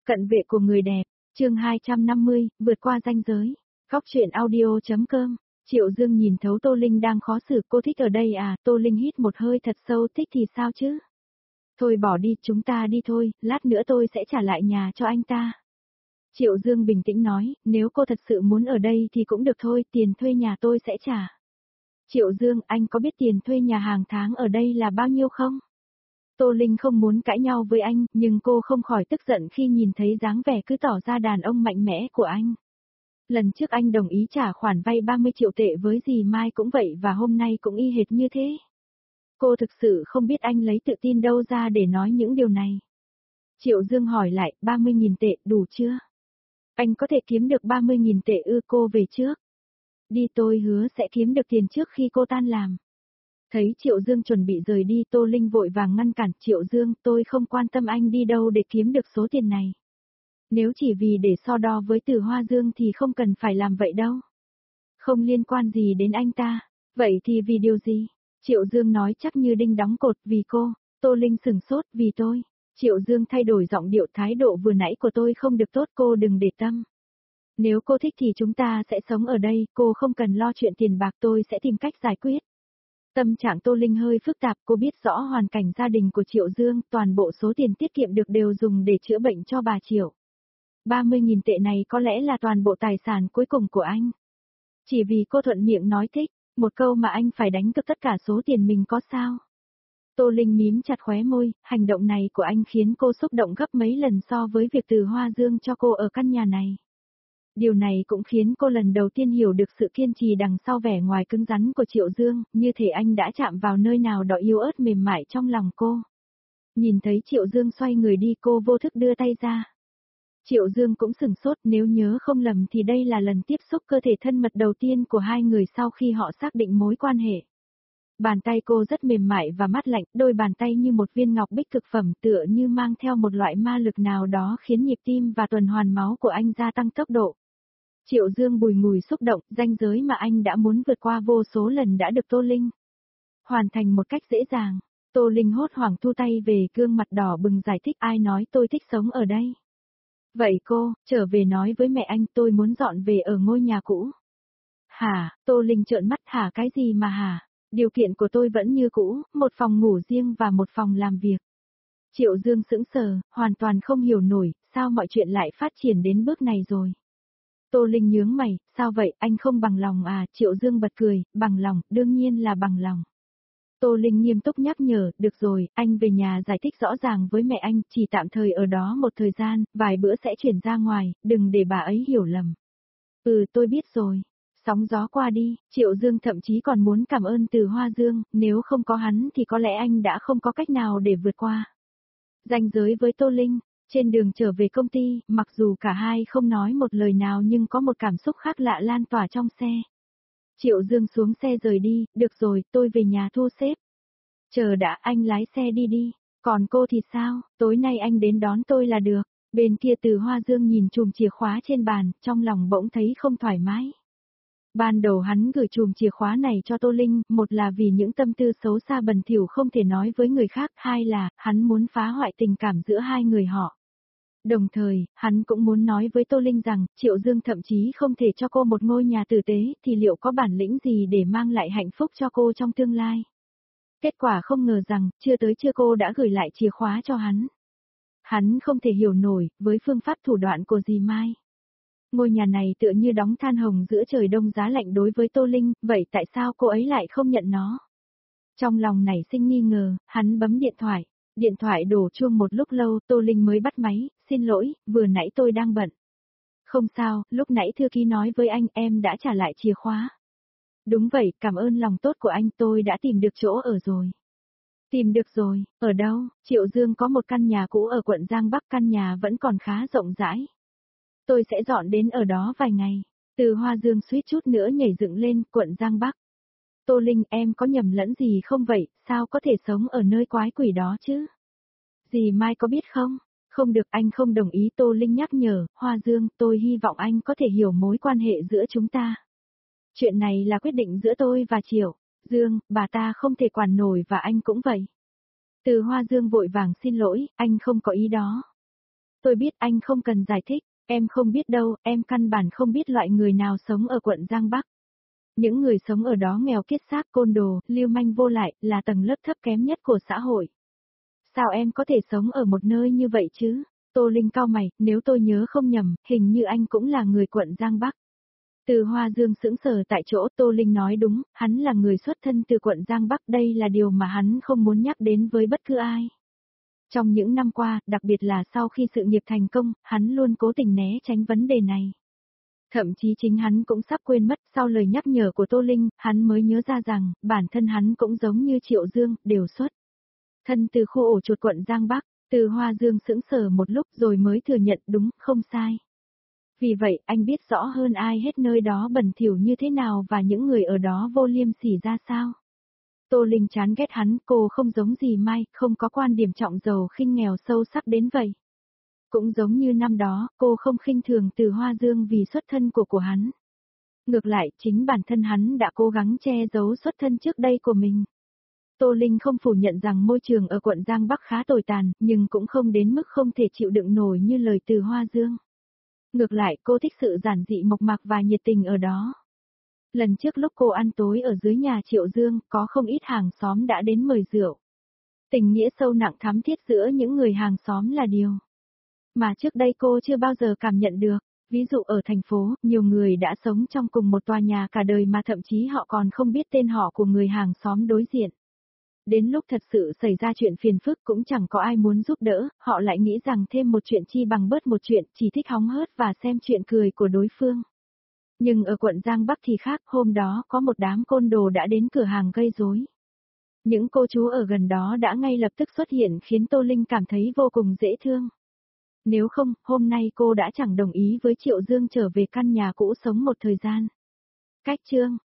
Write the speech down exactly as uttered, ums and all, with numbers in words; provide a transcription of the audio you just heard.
Cận vệ của người đẹp, chương hai trăm năm mươi, vượt qua ranh giới. Góc truyện audio.com. Triệu Dương nhìn thấu Tô Linh đang khó xử, cô thích ở đây à? Tô Linh hít một hơi thật sâu, thích thì sao chứ? Thôi bỏ đi, chúng ta đi thôi, lát nữa tôi sẽ trả lại nhà cho anh ta. Triệu Dương bình tĩnh nói, nếu cô thật sự muốn ở đây thì cũng được thôi, tiền thuê nhà tôi sẽ trả. Triệu Dương, anh có biết tiền thuê nhà hàng tháng ở đây là bao nhiêu không? Tô Linh không muốn cãi nhau với anh, nhưng cô không khỏi tức giận khi nhìn thấy dáng vẻ cứ tỏ ra đàn ông mạnh mẽ của anh. Lần trước anh đồng ý trả khoản vay ba mươi triệu tệ với dì Mai cũng vậy và hôm nay cũng y hệt như thế. Cô thực sự không biết anh lấy tự tin đâu ra để nói những điều này. Triệu Dương hỏi lại, ba mươi nghìn tệ đủ chưa? Anh có thể kiếm được ba mươi nghìn tệ ư? Cô về trước. Đi, tôi hứa sẽ kiếm được tiền trước khi cô tan làm. Thấy Triệu Dương chuẩn bị rời đi, Tô Linh vội vàng ngăn cản. Triệu Dương, tôi không quan tâm anh đi đâu để kiếm được số tiền này. Nếu chỉ vì để so đo với Từ Hoa Dương thì không cần phải làm vậy đâu. Không liên quan gì đến anh ta. Vậy thì vì điều gì? Triệu Dương nói chắc như đinh đóng cột, vì cô. Tô Linh sửng sốt, vì tôi. Triệu Dương thay đổi giọng điệu, thái độ vừa nãy của tôi không được tốt, cô đừng để tâm. Nếu cô thích thì chúng ta sẽ sống ở đây, cô không cần lo chuyện tiền bạc, tôi sẽ tìm cách giải quyết. Tâm trạng Tô Linh hơi phức tạp, cô biết rõ hoàn cảnh gia đình của Triệu Dương, toàn bộ số tiền tiết kiệm được đều dùng để chữa bệnh cho bà Triệu. ba mươi nghìn tệ này có lẽ là toàn bộ tài sản cuối cùng của anh. Chỉ vì cô thuận miệng nói thích, một câu mà anh phải đánh cược tất cả số tiền mình có sao. Tô Linh mím chặt khóe môi, hành động này của anh khiến cô xúc động gấp mấy lần so với việc Từ Hoa Dương cho cô ở căn nhà này. Điều này cũng khiến cô lần đầu tiên hiểu được sự kiên trì đằng sau vẻ ngoài cứng rắn của Triệu Dương, như thể anh đã chạm vào nơi nào đó yếu ớt mềm mại trong lòng cô. Nhìn thấy Triệu Dương xoay người đi, cô vô thức đưa tay ra. Triệu Dương cũng sửng sốt, nếu nhớ không lầm thì đây là lần tiếp xúc cơ thể thân mật đầu tiên của hai người sau khi họ xác định mối quan hệ. Bàn tay cô rất mềm mại và mát lạnh, đôi bàn tay như một viên ngọc bích cực phẩm, tựa như mang theo một loại ma lực nào đó khiến nhịp tim và tuần hoàn máu của anh gia tăng tốc độ. Triệu Dương bùi ngùi xúc động, ranh giới mà anh đã muốn vượt qua vô số lần đã được Tô Linh hoàn thành một cách dễ dàng. Tô Linh hốt hoảng thu tay về, gương mặt đỏ bừng giải thích, ai nói tôi thích sống ở đây. Vậy cô, trở về nói với mẹ anh tôi muốn dọn về ở ngôi nhà cũ. Hả? Tô Linh trợn mắt, hả cái gì mà hả? Điều kiện của tôi vẫn như cũ, một phòng ngủ riêng và một phòng làm việc. Triệu Dương sững sờ, hoàn toàn không hiểu nổi, sao mọi chuyện lại phát triển đến bước này rồi. Tô Linh nhướng mày, sao vậy, anh không bằng lòng à? Triệu Dương bật cười, bằng lòng, đương nhiên là bằng lòng. Tô Linh nghiêm túc nhắc nhở, được rồi, anh về nhà giải thích rõ ràng với mẹ anh, chỉ tạm thời ở đó một thời gian, vài bữa sẽ chuyển ra ngoài, đừng để bà ấy hiểu lầm. Ừ, tôi biết rồi. Sóng gió qua đi, Triệu Dương thậm chí còn muốn cảm ơn Từ Hoa Dương, nếu không có hắn thì có lẽ anh đã không có cách nào để vượt qua ranh giới với Tô Linh. Trên đường trở về công ty, mặc dù cả hai không nói một lời nào nhưng có một cảm xúc khác lạ lan tỏa trong xe. Triệu Dương xuống xe rời đi, được rồi, tôi về nhà thu xếp. Chờ đã, anh lái xe đi đi. Còn cô thì sao, tối nay anh đến đón tôi là được. Bên kia Từ Hoa Dương nhìn chùm chìa khóa trên bàn, trong lòng bỗng thấy không thoải mái. Ban đầu hắn gửi chùm chìa khóa này cho Tô Linh, một là vì những tâm tư xấu xa bẩn thỉu không thể nói với người khác, hai là, hắn muốn phá hoại tình cảm giữa hai người họ. Đồng thời, hắn cũng muốn nói với Tô Linh rằng, Triệu Dương thậm chí không thể cho cô một ngôi nhà tử tế, thì liệu có bản lĩnh gì để mang lại hạnh phúc cho cô trong tương lai. Kết quả không ngờ rằng, chưa tới trưa cô đã gửi lại chìa khóa cho hắn. Hắn không thể hiểu nổi, với phương pháp thủ đoạn của dì Mai. Ngôi nhà này tựa như đóng than hồng giữa trời đông giá lạnh đối với Tô Linh, vậy tại sao cô ấy lại không nhận nó? Trong lòng nảy sinh nghi ngờ, hắn bấm điện thoại. Điện thoại đổ chuông một lúc lâu, Tô Linh mới bắt máy, xin lỗi, vừa nãy tôi đang bận. Không sao, lúc nãy thư ký nói với anh em đã trả lại chìa khóa. Đúng vậy, cảm ơn lòng tốt của anh, tôi đã tìm được chỗ ở rồi. Tìm được rồi, ở đâu? Triệu Dương có một căn nhà cũ ở quận Giang Bắc, căn nhà vẫn còn khá rộng rãi. Tôi sẽ dọn đến ở đó vài ngày. Từ Hoa Dương suýt chút nữa nhảy dựng lên, quận Giang Bắc. Tô Linh, em có nhầm lẫn gì không vậy, sao có thể sống ở nơi quái quỷ đó chứ? Dì Mai có biết không? Không được, anh không đồng ý. Tô Linh nhắc nhở, Hoa Dương, tôi hy vọng anh có thể hiểu mối quan hệ giữa chúng ta. Chuyện này là quyết định giữa tôi và Triệu Dương, bà ta không thể quản nổi và anh cũng vậy. Từ Hoa Dương vội vàng xin lỗi, anh không có ý đó. Tôi biết anh không cần giải thích, em không biết đâu, em căn bản không biết loại người nào sống ở quận Giang Bắc. Những người sống ở đó nghèo kiết xác, côn đồ, lưu manh vô lại, là tầng lớp thấp kém nhất của xã hội. Sao em có thể sống ở một nơi như vậy chứ? Tô Linh cau mày, nếu tôi nhớ không nhầm, hình như anh cũng là người quận Giang Bắc. Từ Hoa Dương sững sờ tại chỗ, Tô Linh nói đúng, hắn là người xuất thân từ quận Giang Bắc, đây là điều mà hắn không muốn nhắc đến với bất cứ ai. Trong những năm qua, đặc biệt là sau khi sự nghiệp thành công, hắn luôn cố tình né tránh vấn đề này. Thậm chí chính hắn cũng sắp quên mất, sau lời nhắc nhở của Tô Linh, hắn mới nhớ ra rằng, bản thân hắn cũng giống như Triệu Dương, đều xuất thân từ khu ổ chuột quận Giang Bắc. Từ Hoa Dương sững sờ một lúc rồi mới thừa nhận đúng, không sai. Vì vậy, anh biết rõ hơn ai hết nơi đó bẩn thỉu như thế nào và những người ở đó vô liêm sỉ ra sao. Tô Linh chán ghét hắn, cô không giống gì Mai, không có quan điểm trọng giàu khinh nghèo sâu sắc đến vậy. Cũng giống như năm đó, cô không khinh thường Từ Hoa Dương vì xuất thân của của hắn. Ngược lại, chính bản thân hắn đã cố gắng che giấu xuất thân trước đây của mình. Tô Linh không phủ nhận rằng môi trường ở quận Giang Bắc khá tồi tàn, nhưng cũng không đến mức không thể chịu đựng nổi như lời Từ Hoa Dương. Ngược lại, cô thích sự giản dị mộc mạc và nhiệt tình ở đó. Lần trước lúc cô ăn tối ở dưới nhà Triệu Dương, có không ít hàng xóm đã đến mời rượu. Tình nghĩa sâu nặng thắm thiết giữa những người hàng xóm là điều mà trước đây cô chưa bao giờ cảm nhận được. Ví dụ ở thành phố, nhiều người đã sống trong cùng một tòa nhà cả đời mà thậm chí họ còn không biết tên họ của người hàng xóm đối diện. Đến lúc thật sự xảy ra chuyện phiền phức cũng chẳng có ai muốn giúp đỡ, họ lại nghĩ rằng thêm một chuyện chi bằng bớt một chuyện, chỉ thích hóng hớt và xem chuyện cười của đối phương. Nhưng ở quận Giang Bắc thì khác, hôm đó có một đám côn đồ đã đến cửa hàng gây rối. Những cô chú ở gần đó đã ngay lập tức xuất hiện khiến Tô Linh cảm thấy vô cùng dễ thương. Nếu không, hôm nay cô đã chẳng đồng ý với Triệu Dương trở về căn nhà cũ sống một thời gian. Cách chương